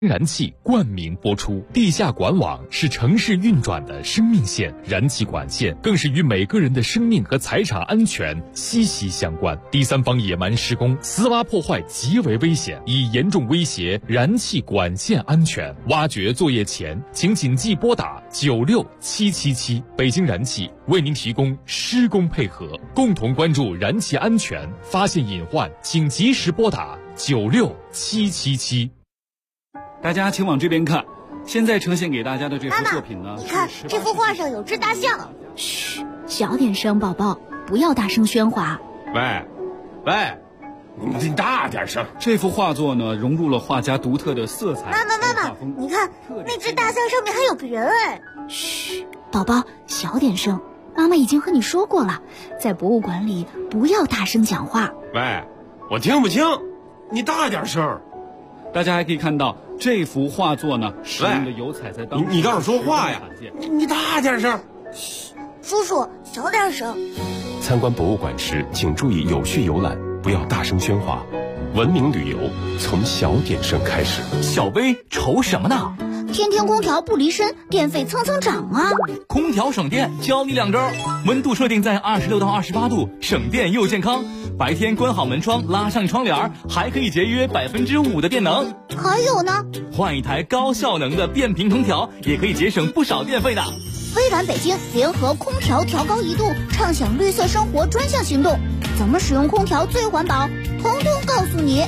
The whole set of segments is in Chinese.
燃气冠名播出。地下管网是城市运转的生命线，燃气管线更是与每个人的生命和财产安全息息相关。第三方野蛮施工、私挖破坏极为危险，已严重威胁燃气管线安全。挖掘作业前，请谨记拨打96777，北京燃气为您提供施工配合，共同关注燃气安全，发现隐患请及时拨打96777。 大家请往这边看，现在呈现给大家的这幅作品呢， 你看这幅画上有只大象。 嘘，小点声，宝宝，不要大声喧哗。 喂，你大点声。 这幅画作呢，融入了画家独特的色彩。 妈妈，你看那只大象上面还有个人哎。 嘘，宝宝，小点声。妈妈已经和你说过了，在博物馆里不要大声讲话。 喂，我听不清，你大点声。 大家还可以看到这幅画作呢，使用的油彩在当你倒是说话呀！你大点声。 嘘，叔叔小点声。 参观博物馆时，请注意有序游览，不要大声喧哗。文明旅游从小点声开始。 小薇愁什么呢？ 天天空调不离身，电费蹭蹭涨啊！ 空调省电，教你2招：温度设定在26到28度，省电又健康。白天关好门窗，拉上窗帘，还可以节约5%的电能。 还有呢， 换一台高效能的变频空调，也可以节省不少电费的。 微软北京联合空调调高1度，畅享绿色生活专项行动，怎么使用空调最环保，统统告诉你。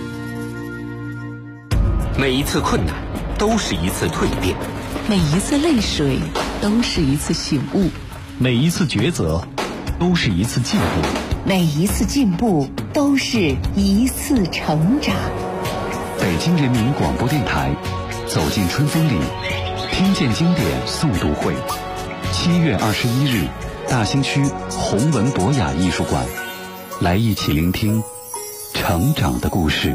每一次困难都是一次蜕变， 每一次泪水都是一次醒悟， 每一次抉择都是一次进步， 每一次进步都是一次成长。 北京人民广播电台，走进春风里，听见经典诵读会，7月21日，大兴区弘文博雅艺术馆，来一起聆听成长的故事。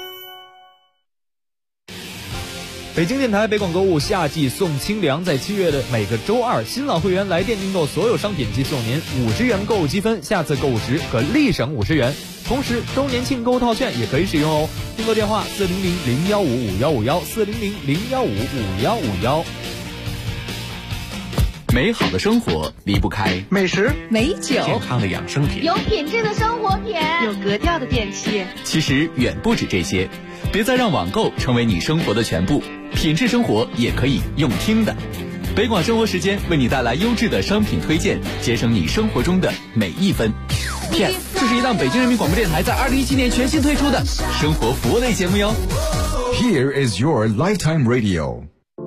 北京电台北广购物夏季送清凉，在7月的每个周二，新老会员来店订购所有商品即送您50元购物积分，下次购物时可立省50元。同时，周年庆购物套券也可以使用哦。订购电话400-015-5151，400-015-5151。 美好的生活离不开美食、 美酒、 健康的养生品， 有品质的生活品， 有格调的电器。 其实远不止这些，别再让网购成为你生活的全部，品质生活也可以用听的。北广生活时间为你带来优质的商品推荐，节省你生活中的每一分。 这是一档北京人民广播电台在2017年全新推出的生活服务类节目哟。 Here is your lifetime radio。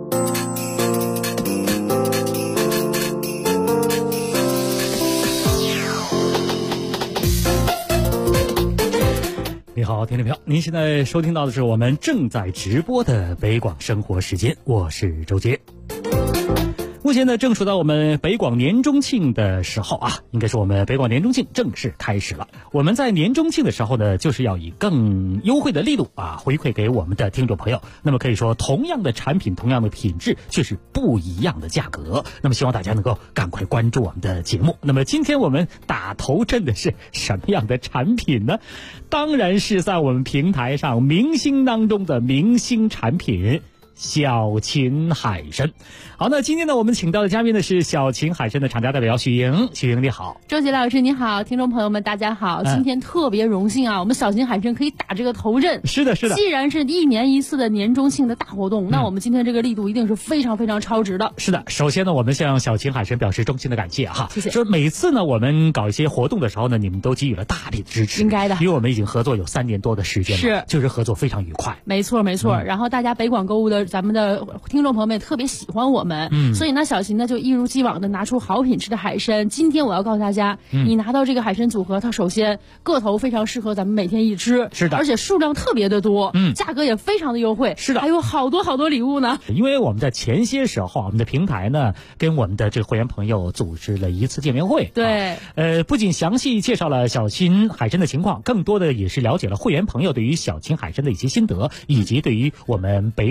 你好，听众朋友，您现在收听到的是我们正在直播的北广生活时间，我是周杰。目前呢，正处到我们北广年中庆的时候啊，应该是我们北广年中庆正式开始了。我们在年中庆的时候呢，就是要以更优惠的力度啊，回馈给我们的听众朋友。那么可以说，同样的产品，同样的品质，却是不一样的价格。那么希望大家能够赶快关注我们的节目。那么今天我们打头阵的是什么样的产品呢？当然是在我们平台上明星当中的明星产品。小秦海参。好，那今天呢，我们请到的嘉宾呢是小秦海参的厂家代表许莹。许莹你好。 周杰老师你好，听众朋友们大家好，今天特别荣幸啊，我们小秦海参可以打这个头阵。 是的是的， 既然是1年1次的年中庆的大活动，那我们今天这个力度一定是非常非常超值的。 是的，首先呢，我们向小秦海参表示衷心的感谢哈， 谢谢。 说每次呢我们搞一些活动的时候呢，你们都给予了大力的支持， 应该的， 因为我们已经合作有3年多的时间了， 是， 就是合作非常愉快。 没错没错，然后大家北广购物的咱们的听众朋友们也特别喜欢我们，所以呢小秦呢就一如既往的拿出好品质的海参。今天我要告诉大家，你拿到这个海参组合，它首先个头非常适合咱们每天一吃， 是的， 而且数量特别的多，价格也非常的优惠， 是的， 还有好多好多礼物呢。 因为我们在前些时候，我们的平台呢跟我们的这个会员朋友组织了一次见面会， 对， 不仅详细介绍了小秦海参的情况，更多的也是了解了会员朋友对于小秦海参的一些心得，以及对于我们北广的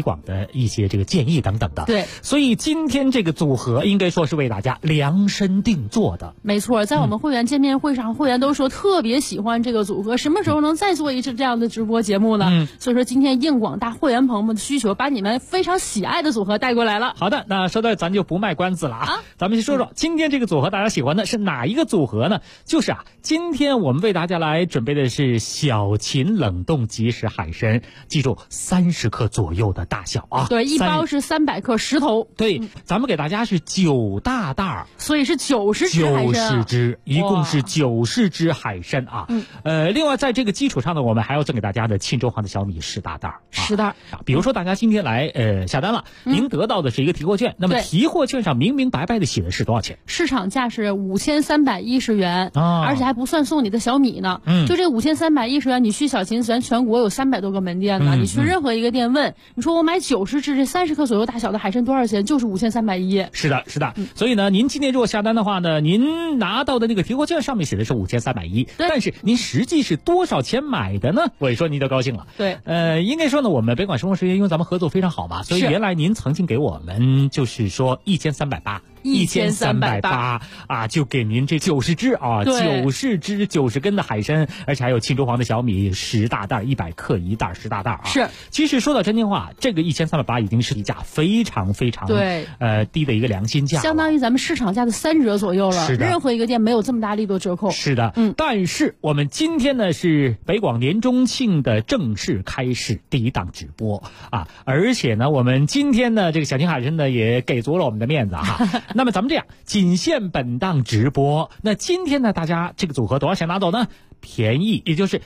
一些这个建议等等的。 对， 所以今天这个组合应该说是为大家量身定做的。 没错，在我们会员见面会上，会员都说特别喜欢这个组合，什么时候能再做一次这样的直播节目呢？所以说今天应广大会员朋友们的需求，把你们非常喜爱的组合带过来了。 好的，那说到咱就不卖关子了啊，咱们先说说今天这个组合大家喜欢的是哪一个组合呢？就是今天我们为大家来准备的是小秦冷冻即食海参，记住30克左右的大小啊。 对，一包是300克10头。 对，咱们给大家是9大袋， 所以是90只海参。90 只，一共是90只海参啊。另外在这个基础上呢，我们还要赠给大家的沁州黄的小米10大袋。 10袋。 比如说大家今天来下单了，您得到的是一个提货券，那么提货券上明明白白的写的是多少钱？ 市场价是5310元，而且还不算送你的小米呢。就这5310元，你去小秦全国有300多个门店呢，你去任何一个店问，你说我买90只这30克左右大小的海参多少钱？就是5310。 是的，是的。所以呢，您今天如果下单的话呢，您拿到的那个提货券上面写的是5310，但是您实际是多少钱买的呢？我一说您就高兴了。 对， 应该说呢，我们北广生活时间因为咱们合作非常好嘛，所以原来您曾经给我们就是说1380啊，就给您这90只啊，90只90根的海参，而且还有沁州黄的小米10大袋，100克一袋10大袋啊。 是， 其实说到真心话，这个1380已经是一价非常非常低的一个良心价， 相当于咱们市场价的3折左右了。 是的， 任何一个店没有这么大力度折扣。 是的，但是我们今天呢是北广年中庆的正式开始第一档直播啊，而且呢我们今天呢这个小秦海参呢也给足了我们的面子哈。那么咱们这样，仅限本档直播。那今天呢，大家这个组合多少钱拿走呢？便宜，也就是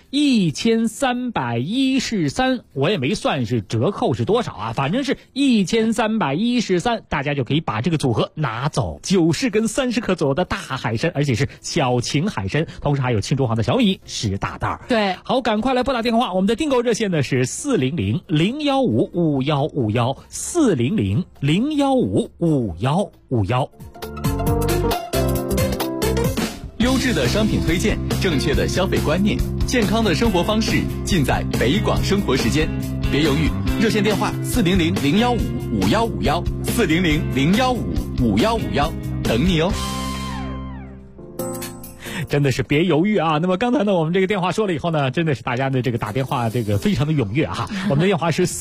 1313，我也没算是折扣是多少啊，反正是1313，大家就可以把这个组合拿走。90根30克左右的大海参，而且是小秦海参，同时还有沁州黄的小米10大袋。 对， 好，赶快来拨打电话，我们的订购热线呢是400-015-5151，400-015-5151。 优质的商品推荐，正确的消费观念，健康的生活方式，尽在北广生活时间。别犹豫，热线电话400-015-5151，400-015-5151，等你哦。 真的是别犹豫啊！那么刚才呢，我们这个电话说了以后呢，真的是大家的这个打电话这个非常的踊跃哈。我们的电话是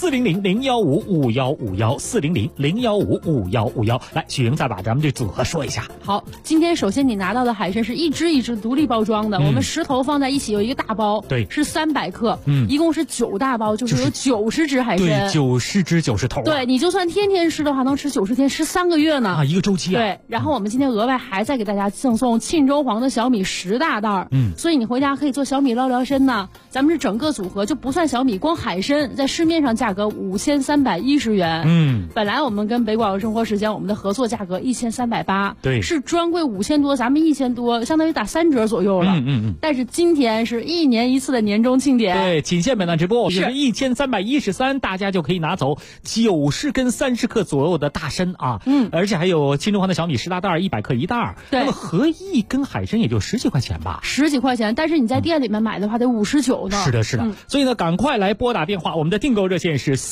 400-015-5151，400-015-5151。来，许莹再把咱们这组合说一下。 好，今天首先你拿到的海参是一只一只独立包装的，我们10头放在一起有一个大包， 对， 是300克，一共是9大包，就是有90只海参， 对，90只90头。 对，你就算天天吃的话，能吃90天，吃3个月呢啊，一个周期啊。 对，然后我们今天额外还再给大家赠送沁州黄的小米10大袋，所以你回家可以做小米捞聊参呢。咱们是整个组合就不算小米，光海参在市面上价格5310元，本来我们跟北广生活时间我们的合作价格1380， 对， 是专柜5000多，咱们1000多，相当于打3折左右了。但是今天是1年1次的年终庆典， 对，仅限本档直播，我们是1313，大家就可以拿走90根30克左右的大参啊，而且还有沁州黄的小米10大袋，100克一袋，那么合一根海参也就10几块钱吧 ，10几块钱，但是你在店里面买的话得59呢。 是的，是的，所以呢，赶快来拨打电话，我们的订购热线是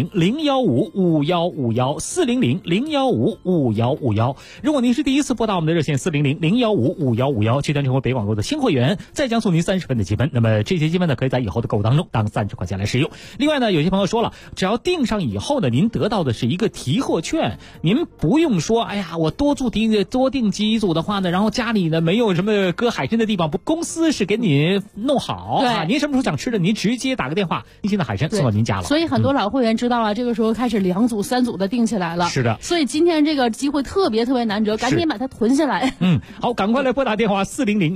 400-015-5151，400-015-5151。如果您是第一次拨打我们的热线400-015-5151，去单成为北广购的新会员，再将送您30分的积分。那么这些积分呢，可以在以后的购物当中当30块钱来使用。另外呢，有些朋友说了，只要订上以后呢，您得到的是一个提货券，您不用说，哎呀，我多订几组的话呢，然后家里呢没有什么搁海参的地方，公司是给你弄好啊，您什么时候想吃的，您直接打个电话，新鲜的海参送到您家了。 所以很多老会员知道了，这个时候开始2组3组的订起来了。 是的， 所以今天这个机会特别难得，赶紧把它囤下来。 好，赶快来拨打电话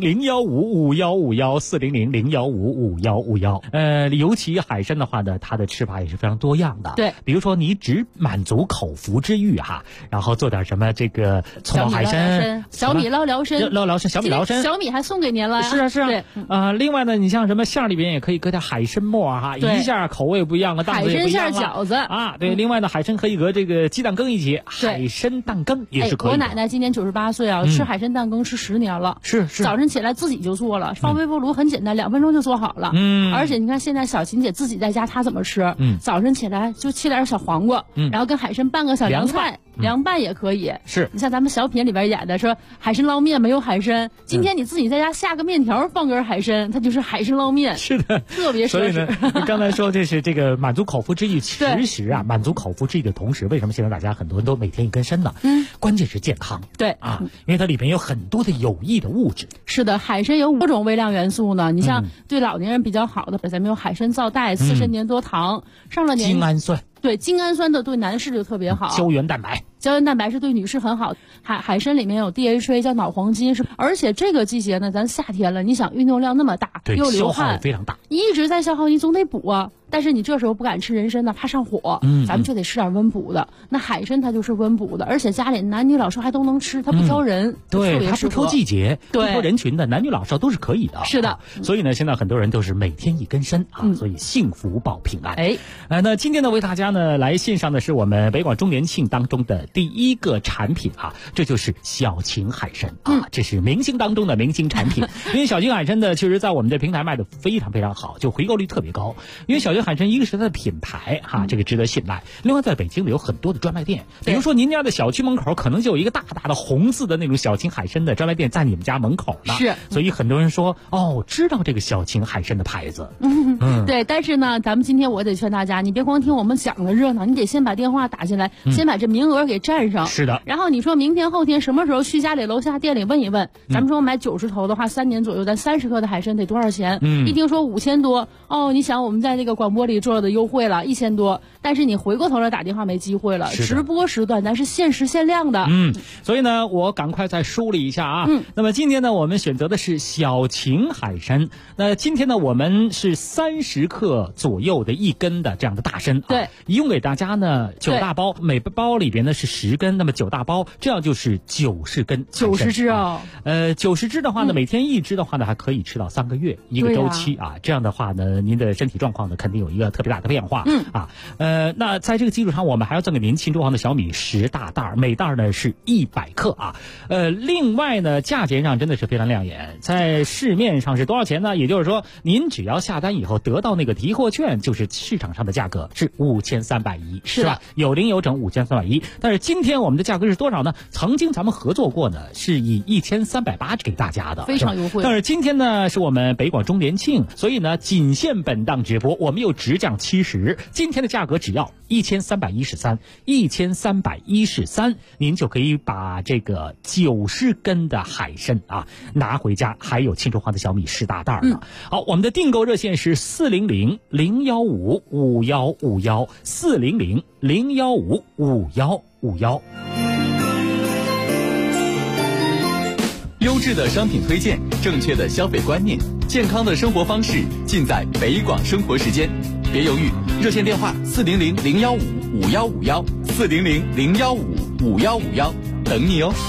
400-015-5151，400-015-5151。尤其海参的话呢，它的吃法也是非常多样的。 对， 比如说你只满足口腹之欲哈，然后做点什么这个葱爆海参、 小米捞聊参、 小米米还送给您了呀。 是啊是啊。 对， 另外呢，你像什么馅里边也可以搁点海参末哈，一下口味不一样，档次也不一样了。 海参馅饺子啊，对。另外呢，海参可以搁这个鸡蛋羹一起，海参蛋羹也是可以的。 我奶奶今年98岁啊，吃海参蛋羹吃10年了。 是。 早晨起来自己就做了，放微波炉很简单，2分钟就做好了。而且你看现在小琴姐自己在家，她怎么吃？早晨起来就切点小黄瓜，然后跟海参拌个小凉菜。凉拌也可以， 是你像咱们小品里边演的说海参捞面没有海参，今天你自己在家下个面条放根海参，它就是海参捞面。 是的， 特别奢侈。 所以呢，你刚才说这是这个满足口腹之欲，其实啊，满足口腹之欲的同时，为什么现在大家很多人都每天一根参呢？关键是健康。 对啊，因为它里边有很多的有益的物质。 是的，海参有5种微量元素呢。你像对老年人比较好的，咱们有海参皂苷、刺参粘多糖，上了年精氨酸。 对，精氨酸的对男士就特别好， 胶原蛋白是对女士很好。海参里面有 DHA 叫脑黄金，而且这个季节呢，咱夏天了，你想运动量那么大，又流汗， 消耗非常大， 一直在消耗，你总得补啊。但是你这时候不敢吃人参呢，怕上火，咱们就得吃点温补的。那海参它就是温补的，而且家里男女老少还都能吃，它不挑人， 对，它不挑季节， 对， 不挑人群的，男女老少都是可以的。 是的， 所以呢，现在很多人都是每天一根参啊，所以幸福保平安。那今天呢，为大家呢来献上的是我们北广周年庆当中的第一个产品啊，这就是小秦海参啊，这是明星当中的明星产品。因为小秦海参呢，确实在我们的平台卖的非常非常好，就回购率特别高。因为小秦海参一个是它的品牌哈，这个值得信赖。另外，在北京呢有很多的专卖店，比如说您家的小区门口可能就有一个大大的红字的那种小秦海参的专卖店在你们家门口呢。 是， 所以很多人说知道这个小秦海参的牌子。 对，但是呢，咱们今天我得劝大家，你别光听我们讲的热闹，你得先把电话打进来，先把这名额给占上。 是的。 然后你说明天后天什么时候去家里楼下店里问一问，咱们说买90头的话，3年左右，咱30克的海参得多少钱？一听说5000多，你想我们在这个广播里做的优惠了1000多，但是你回过头来打电话没机会了。直播时段咱是限时限量的。 所以呢，我赶快再梳理一下啊。那么今天呢，我们选择的是小秦海参。那今天呢，我们是30克左右的1根的这样的大参。 对， 一共给大家呢9大包，每包里边呢是10根，那么9大包，这样就是90根。 90只哦。 90只的话呢，每天1只的话呢，还可以吃到3个月一个周期啊。这样的话呢，您的身体状况呢，肯定有一个特别大的变化。那在这个基础上，我们还要赠给您庆祝行的小米10大袋，每袋呢是100克啊。另外呢，价钱上真的是非常亮眼，在市面上是多少钱呢？也就是说，您只要下单以后得到那个提货券，就是市场上的价格是5310，是吧？有零有整5310。但是今天我们的价格是多少呢？曾经咱们合作过呢，是以1380给大家的， 非常优惠。 但是今天呢，是我们北广周年庆，所以呢，仅限本档直播，我们又直降70，今天的价格只要1313，您就可以把这个90根的海参啊拿回家，还有庆祝花的小米10大袋呢。好，我们的订购热线是400-015-5151，400-015-5151。 优质的商品推荐，正确的消费观念，健康的生活方式，尽在北广生活时间。别犹豫，热线电话400-015-5151，400-015-5151，等你哦。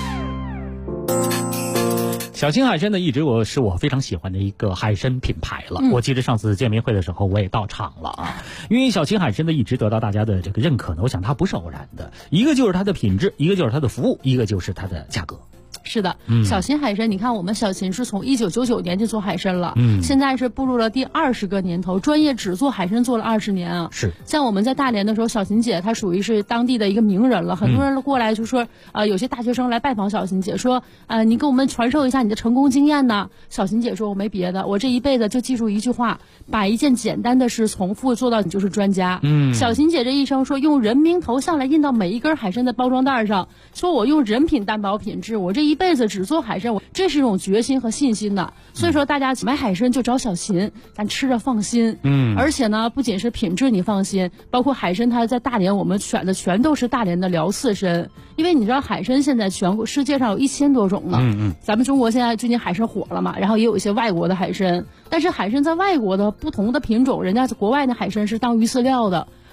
小秦海参呢，一直是我非常喜欢的一个海参品牌了。我记得上次见面会的时候，我也到场了啊。因为小秦海参呢，一直得到大家的这个认可呢，我想它不是偶然的，一个就是它的品质，一个就是它的服务，一个就是它的价格。 是的，小秦海参，你看我们小秦是从1999年就做海参了，现在是步入了第20个年头，专业只做海参做了20年啊。 是， 像我们在大连的时候，小秦姐她属于是当地的一个名人了，很多人过来就说，有些大学生来拜访小秦姐，说，你给我们传授一下你的成功经验呢。小秦姐说，我没别的，我这一辈子就记住一句话，把一件简单的事重复做到你就是专家。小秦姐这一生说，用人名头像来印到每一根海参的包装袋上，说我用人品担保品质，我这一辈子只做海参，这是一种决心和信心的。所以说大家买海参就找小秦，咱吃着放心。而且呢，不仅是品质你放心，包括海参它在大连我们选的全都是大连的辽刺参，因为你知道海参现在全国世界上有1000多种了。咱们中国现在最近海参火了嘛，然后也有一些外国的海参，但是海参在外国的不同的品种，人家国外的海参是当鱼饲料的。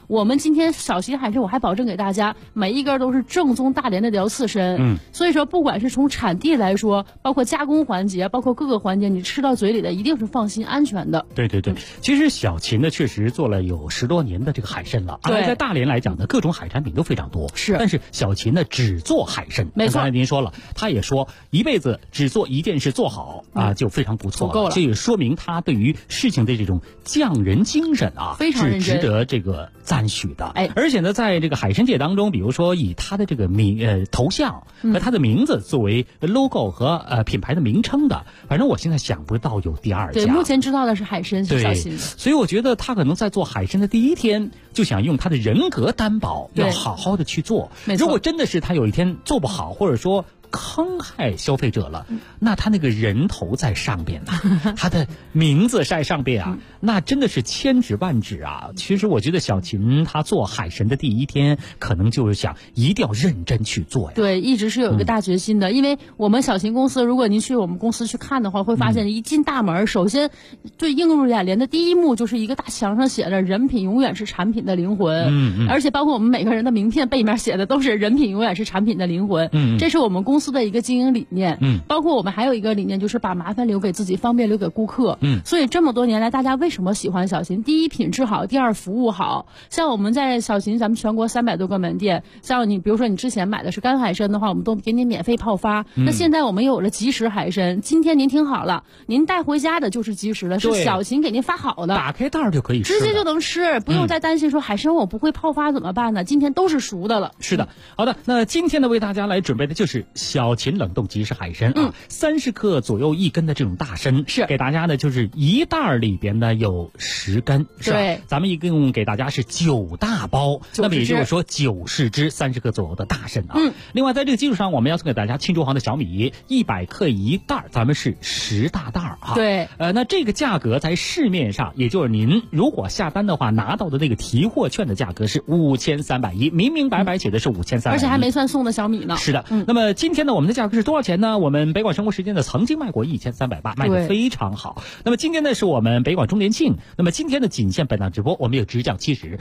我们今天小旗海参，我还保证给大家每一根都是正宗大连的辽刺参。所以说不管是从产地来说，包括加工环节，包括各个环节，你吃到嘴里的一定是放心安全的。 对对对，其实小秦呢确实做了有10多年的这个海参了。 对， 在大连来讲呢，各种海产品都非常多。 是， 但是小秦呢只做海参。 没错， 刚才您说了，他也说一辈子只做一件事做好啊，就非常不错了。够了，这也说明他对于事情的这种匠人精神啊， 非常认真， 是值得这个赞许的。 哎， 而且呢，在这个海参界当中，比如说以他的这个头像和他的名字作为 logo 和品牌的名称的，反正我现在想不到有第二家。 对，目前知道的是海参，是小秦。 所以我觉得他可能在做海参的第一天就想用他的人格担保，要好好的去做。如果真的是他有一天做不好，或者说坑害消费者了，那他那个人头在上边啊，他的名字在上边啊，那真的是千指万指啊。其实我觉得小秦他做海参的第一天，可能就是想一定要认真去做呀。 对，一直是有一个大决心的。因为我们小秦公司，如果您去我们公司去看的话，会发现一进大门，首先最映入眼帘的第一幕就是一个大墙上写着"人品永远是产品的灵魂"，而且包括我们每个人的名片背面写的都是"人品永远是产品的灵魂"。这是我们公司的一个经营理念。包括我们还有一个理念，就是把麻烦留给自己，方便留给顾客。所以这么多年来，大家为什么喜欢小秦？第一，品质好；第二，服务好。像我们在小秦，咱们全国300多个门店，像你比如说你之前买的是干海参的话，我们都给你免费泡发。那现在我们有了即食海参，今天您听好了，您带回家的就是即食的，是小秦给您发好的， 打开袋就可以吃， 直接就能吃，不用再担心说海参我不会泡发怎么办呢？今天都是熟的了。 是的，好的，那今天呢为大家来准备的就是小秦冷冻即食海参啊，30克左右1根的这种大参，是给大家呢就是一袋里边呢有10根，是吧？对，咱们一共给大家是9大包，那么也就是说90只30克左右的大参啊。另外在这个基础上，我们要送给大家庆州行的小米100克一袋，咱们是10大袋啊。 对， 那这个价格在市面上，也就是您如果下单的话拿到的那个提货券的价格是5310，明明白白写的是5310， 而且还没算送的小米呢。 是的，那么今天呢我们的价格是多少钱呢？我们北广生活时间呢曾经卖过1380，卖得非常好。那么今天呢是我们北广周年庆，那么今天的仅限本档直播，我们有直降70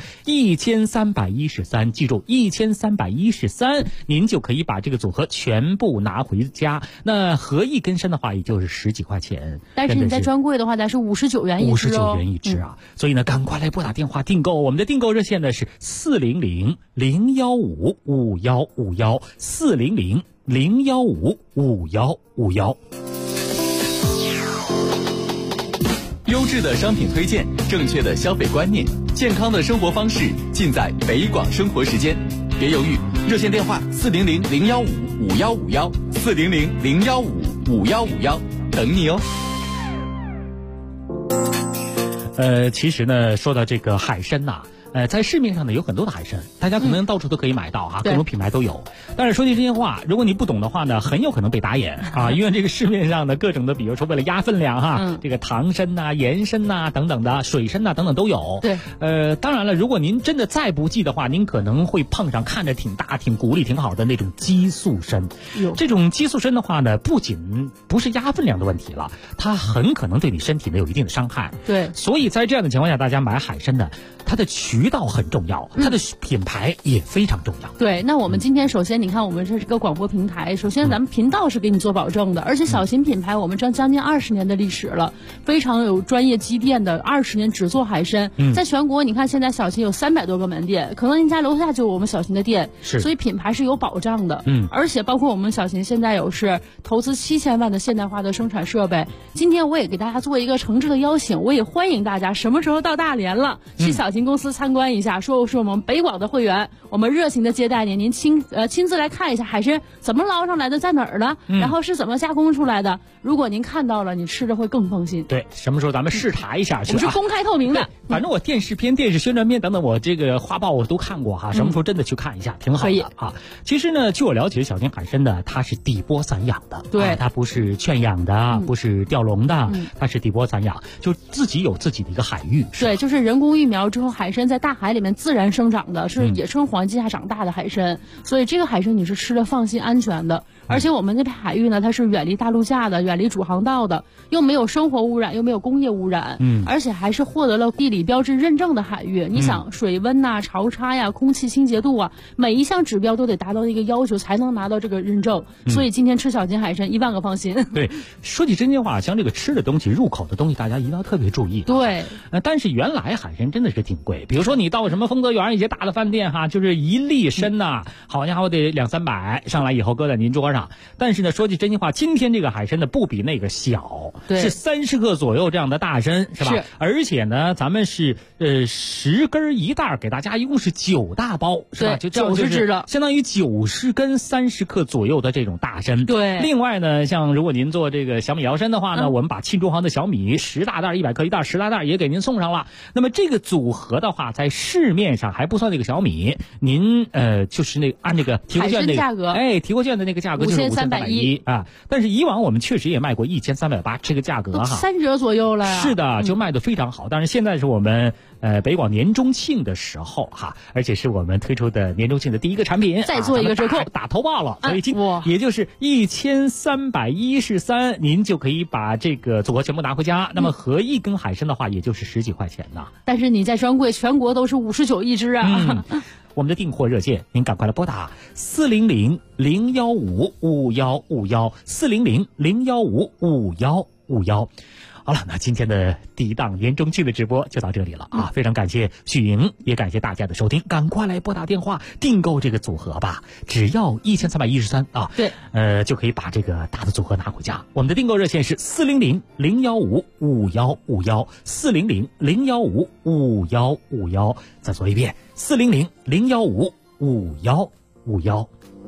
1313，记住1313，您就可以把这个组合全部拿回家。那合一根参的话，也就是10几块钱， 但是你在专柜的话，咱是59元一只 59元一只啊。所以呢，赶快来拨打电话订购，我们的订购热线呢是400-015-5151，400-015-5151。 优质的商品推荐，正确的消费观念，健康的生活方式，尽在北广生活时间。别犹豫，热线电话400-015-5151，400-015-5151，等你哦。 其实呢，说到这个海参呐，在市面上呢有很多的海参，大家可能到处都可以买到啊，各种品牌都有。但是说句真心话，如果你不懂的话呢，很有可能被打眼啊，因为这个市面上的各种的，比如说为了压分量哈，这个糖参呐、盐参呐等等的，水参呐等等都有。 对， 当然了，如果您真的再不济的话，您可能会碰上看着挺大、挺骨力挺好的那种激素参。这种激素参的话呢，不仅不是压分量的问题了，它很可能对你身体呢有一定的伤害。 对， 所以在这样的情况下，大家买海参呢，它的渠道很重要，它的品牌也非常重要。 对，那我们今天首先你看，我们这是个广播平台，首先咱们频道是给你做保证的，而且小秦品牌我们将近20年的历史了，非常有专业积淀的，20年只做海参，在全国你看现在小秦有300多个门店，可能您家楼下就有我们小秦的店，所以品牌是有保障的。而且包括我们小秦现在有是投资7000万的现代化的生产设备。今天我也给大家做一个诚挚的邀请，我也欢迎大家什么时候到大连了，去小秦公司参观一下，说是我们北广的会员，我们热情的接待您，您亲自来看一下海参怎么捞上来的，在哪儿呢？然后是怎么加工出来的。如果您看到了，你吃着会更放心。 对，什么时候咱们视察一下去？ 我是公开透明的。 反正我电视片、电视宣传片等等，我这个花报我都看过哈。什么时候真的去看一下，挺好的啊。其实呢，据我了解，小秦海参呢，它是底波散养的， 对， 它不是圈养的，不是钓笼的，它是底波散养，就自己有自己的一个海域。 对，就是人工育苗之后，海参在大海里面自然生长的，是野生环境下长大的海参，所以这个海参你是吃的放心安全的。而且我们那片海域呢，它是远离大陆架的，远离主航道的，又没有生活污染，又没有工业污染，而且还是获得了地理理标志认证的海域。你想水温呐、潮差呀、空气清洁度啊，每一项指标都得达到一个要求才能拿到这个认证。所以今天吃小金海参1万个放心。 对，说起真心话，像这个吃的东西、入口的东西，大家一定要特别注意。 对， 但是原来海参真的是挺贵，比如说你到什么丰泽园一些大的饭店哈，就是1粒参呐，好家伙得200-300，上来以后搁在您桌上。但是呢，说句真心话，今天这个海参呢不比那个小，是30克左右这样的大参，是吧？是。而且呢，咱们是10根1袋，给大家一共是9大包，是吧？就90只的，相当于90根30克左右的这种大参。 对。 另外呢，像如果您做这个小米摇参的话呢，我们把沁中行的小米10大袋100克1袋10大袋也给您送上了。那么这个组合的话，在市面上还不算那个小米，您就是那按这个提货券的价格，提货券的那个价格就是5310啊。但是以往我们确实也卖过1380，这个价格哈 3折左右了。 是的，就卖得非常好。但是现在是我们北广年中庆的时候哈，而且是我们推出的年中庆的第一个产品， 再做一个折扣， 打头报了，所以也就是1313，您就可以把这个组合全部拿回家。那么合1根海参的话，也就是10几块钱呢。 但是你在专柜全国都是59一只啊。 我们的订货热线，您赶快来拨打400-015-5151，400-015-5151。好了，那今天的第一档年中庆的直播就到这里了啊！非常感谢许莹，也感谢大家的收听，赶快来拨打电话订购这个组合吧，只要1313啊！ 对， 就可以把这个大的组合拿回家。我们的订购热线是400-015-5151，400-015-5151。再说一遍，400-015-5151。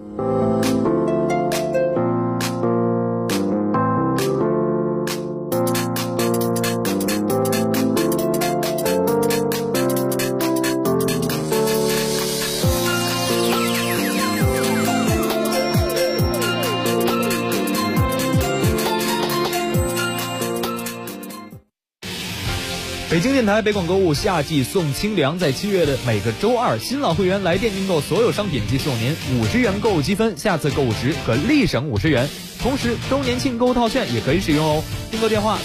北京电台北广购物夏季送清凉，在7月的每个周二，新老会员来电订购所有商品即送您50元购物积分，下次购物时可立省50元。同时，周年庆购物套券也可以使用哦。订购电话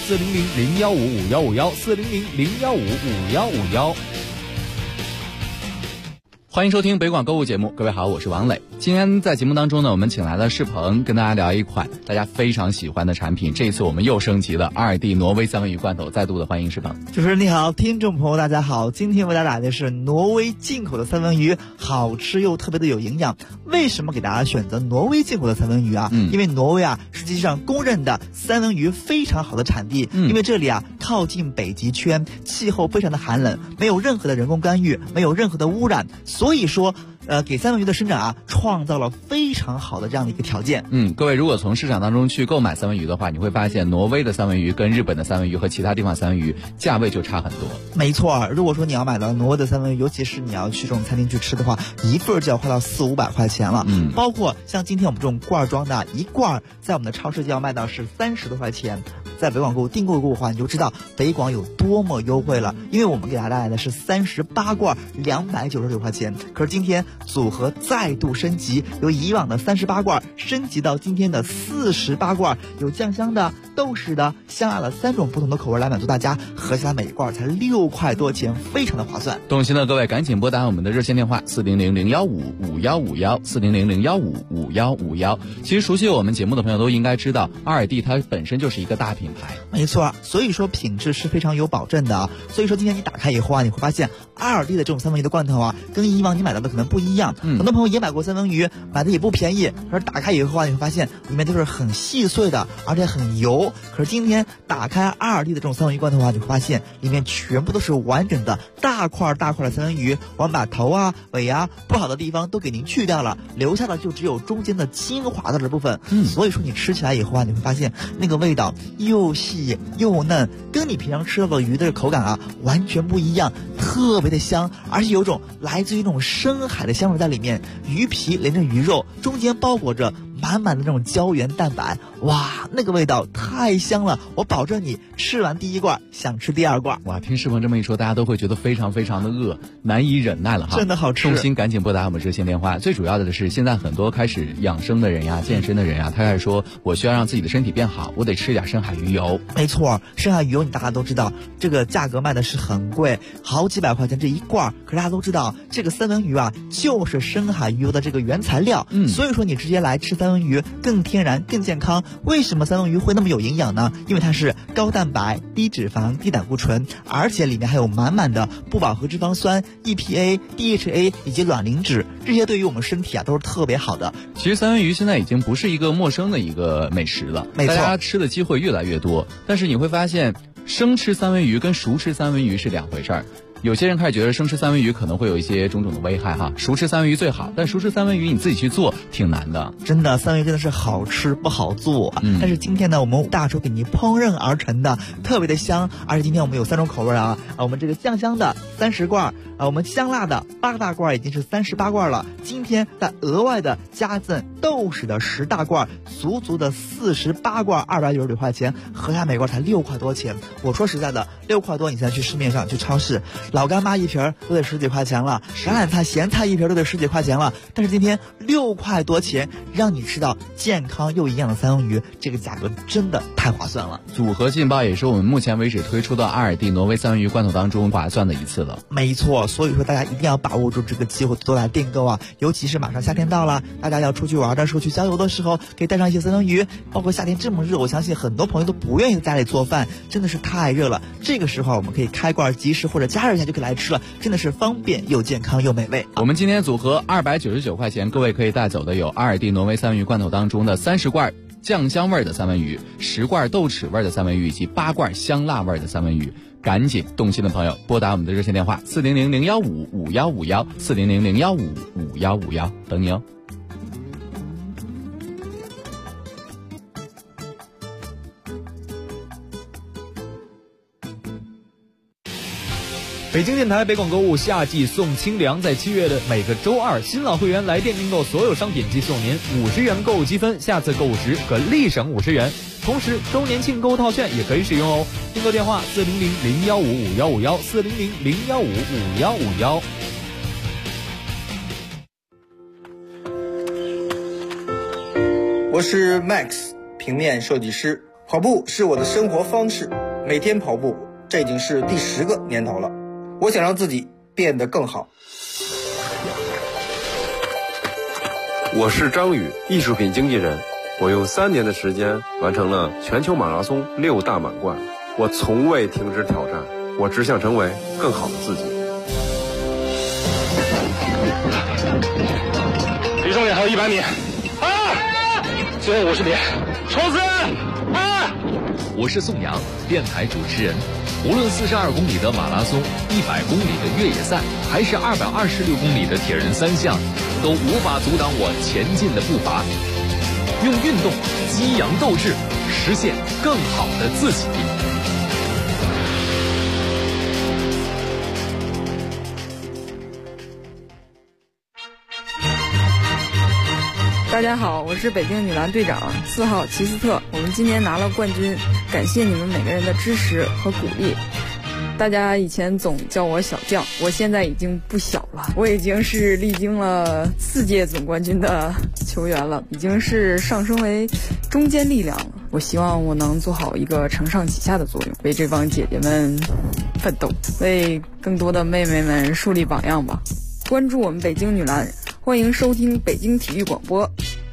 400-015-5151，400-015-5151。 欢迎收听北广购物节目，各位好，我是王磊。今天在节目当中呢，我们请来了世鹏，跟大家聊一款大家非常喜欢的产品。这一次我们又升级了2D 挪威三文鱼罐头，再度的欢迎世鹏。 主持人你好，听众朋友大家好，今天为大家带来的是挪威进口的三文鱼，好吃又特别的有营养。为什么给大家选择挪威进口的三文鱼啊？因为挪威啊是世界上公认的三文鱼非常好的产地，因为这里啊靠近北极圈，气候非常的寒冷，没有任何的人工干预，没有任何的污染，所以说给三文鱼的生长啊创造了非常好的这样的一个条件。 各位如果从市场当中去购买三文鱼的话，你会发现挪威的三文鱼跟日本的三文鱼和其他地方三文鱼价位就差很多。 没错，如果说你要买到挪威的三文鱼，尤其是你要去这种餐厅去吃的话，一份就要花到400-500块钱了。包括像今天我们这种罐装的一罐，在我们的超市就要卖到是30多块钱。在北广购物订购的话，你就知道北广有多么优惠了，因为我们给大家带来的是38罐299块钱，可是今天组合再度升级，由以往的38罐升级到今天的48罐，有酱香的、豆豉的、香辣的3种不同的口味来满足大家，合起来每一罐才6块多钱，非常的划算。 动心的各位赶紧拨打我们的热线电话400-015-5151，400-015-5151。其实熟悉我们节目的朋友都应该知道，2D它本身就是一个大品牌， 没错，所以说品质是非常有保证的啊。所以说今天你打开以后啊，你会发现2D的这种三文鱼的罐头啊，跟以往你买到的可能不一样。很多朋友也买过三文鱼，买的也不便宜，可是打开以后啊，你会发现里面都是很细碎的，而且很油。可是今天打开2D的这种三文鱼罐头啊，你会发现里面全部都是完整的大块的三文鱼，我们把头啊、尾啊不好的地方都给您去掉了，留下的就只有中间的精华的部分。所以说你吃起来以后啊，你会发现那个味道又细又嫩，跟你平常吃到的鱼的口感啊完全不一样，特别的香，而且有种来自于那种深海的香味在里面。鱼皮连着鱼肉，中间包裹着满满的这种胶原蛋白，哇，那个味道太香了，我保证你吃完第一罐想吃第二罐。 哇，听世鹏这么一说，大家都会觉得非常非常的饿，难以忍耐了哈。 真的好吃， 重新赶紧拨打我们热线电话。最主要的是，现在很多开始养生的人呀、健身的人呀，他开始说，我需要让自己的身体变好，我得吃点深海鱼油。 没错，深海鱼油你大家都知道，这个价格卖的是很贵，好几百块钱这一罐。可是大家都知道，这个三文鱼啊，就是深海鱼油的这个原材料。所以说你直接来吃三文鱼更天然、更健康。为什么三文鱼会那么有营养呢？因为它是高蛋白、低脂肪、低胆固醇，而且里面还有满满的不饱和脂肪酸、EPA、DHA 以及卵磷脂，这些对于我们身体啊都是特别好的。 其实三文鱼现在已经不是一个陌生的一个美食了， 没错， 大家吃的机会越来越多。但是你会发现，生吃三文鱼跟熟吃三文鱼是两回事儿。有些人开始觉得生吃三文鱼可能会有一些种种的危害哈，熟吃三文鱼最好，但熟吃三文鱼你自己去做挺难的。 真的，三文鱼真的是好吃不好做。但是今天呢，我们大厨给您烹饪而成的，特别的香。而且今天我们有3种口味啊，我们这个酱香的30罐，我们香辣的8大罐已经是38罐了。今天再额外的加赠豆豉的10大罐，足足的48罐，290多块钱，合下每罐才6块多钱。我说实在的，6块多你现在去市面上去超市，老干妈一瓶都得10几块钱了，橄榄菜、咸菜一瓶都得10几块钱了。但是今天6块多钱，让你吃到健康又营养的三文鱼，这个价格真的太划算了。 组合劲爆也是我们目前为止推出的阿尔蒂挪威三文鱼罐头当中划算的一次了。 没错，所以说大家一定要把握住这个机会，多来订购啊！尤其是马上夏天到了，大家要出去玩的时候、去郊游的时候，可以带上一些三文鱼。包括夏天这么热，我相信很多朋友都不愿意在家里做饭，真的是太热了。这个时候我们可以开罐即食或者加热一下就可以来吃了，真的是方便又健康又美味。 我们今天组合299块钱，各位可以带走的有阿尔蒂挪威三文鱼罐头当中的30罐酱香味的三文鱼、10罐豆豉味的三文鱼以及8罐香辣味的三文鱼。赶紧动心的朋友拨打我们的热线电话400-015-5151 400-015-5151，等你哦。 北京电台北广购物夏季送清凉，在7月的每个周二，新老会员来电订购所有商品即送您50元购物积分，下次购物时可立省50元。同时，周年庆购物套券也可以使用哦。订购电话400-015-5151 400-015-5151。 我是 Max， 平面设计师。跑步是我的生活方式，每天跑步，这已经是第10个年头了。我想让自己变得更好。 我是张宇，艺术品经纪人。我用3年的时间完成了全球马拉松6大满贯。我从未停止挑战，我只想成为更好的自己。 离终点还有100米，最后50米，冲刺！ 我是宋阳，电台主持人。无论42公里的马拉松、100公里的越野赛，还是226公里的铁人3项，都无法阻挡我前进的步伐。用运动激扬斗志，实现更好的自己。 大家好，我是北京女篮队长4号齐斯特，我们今年拿了冠军，感谢你们每个人的支持和鼓励。大家以前总叫我小将，我现在已经不小了，我已经是历经了4届总冠军的球员了，已经是上升为中坚力量了。我希望我能做好一个承上启下的作用，为这帮姐姐们奋斗，为更多的妹妹们树立榜样吧。关注我们北京女篮，欢迎收听北京体育广播。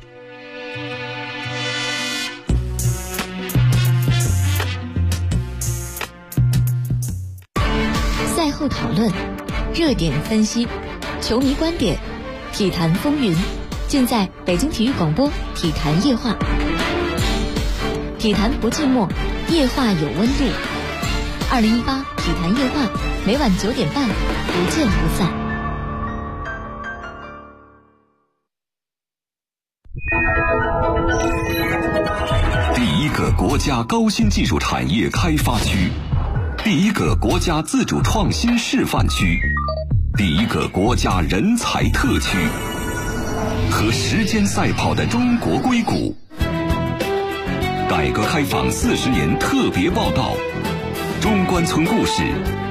赛后讨论，热点分析，球迷观点，体坛风云，尽在北京体育广播体坛夜话。体坛不寂寞，夜话有温度。2018体坛夜话，每晚9点半，不见不散。 第一个国家高新技术产业开发区，第一个国家自主创新示范区，第一个国家人才特区。 和时间赛跑的中国硅谷。改革开放40年特别报道，中关村故事，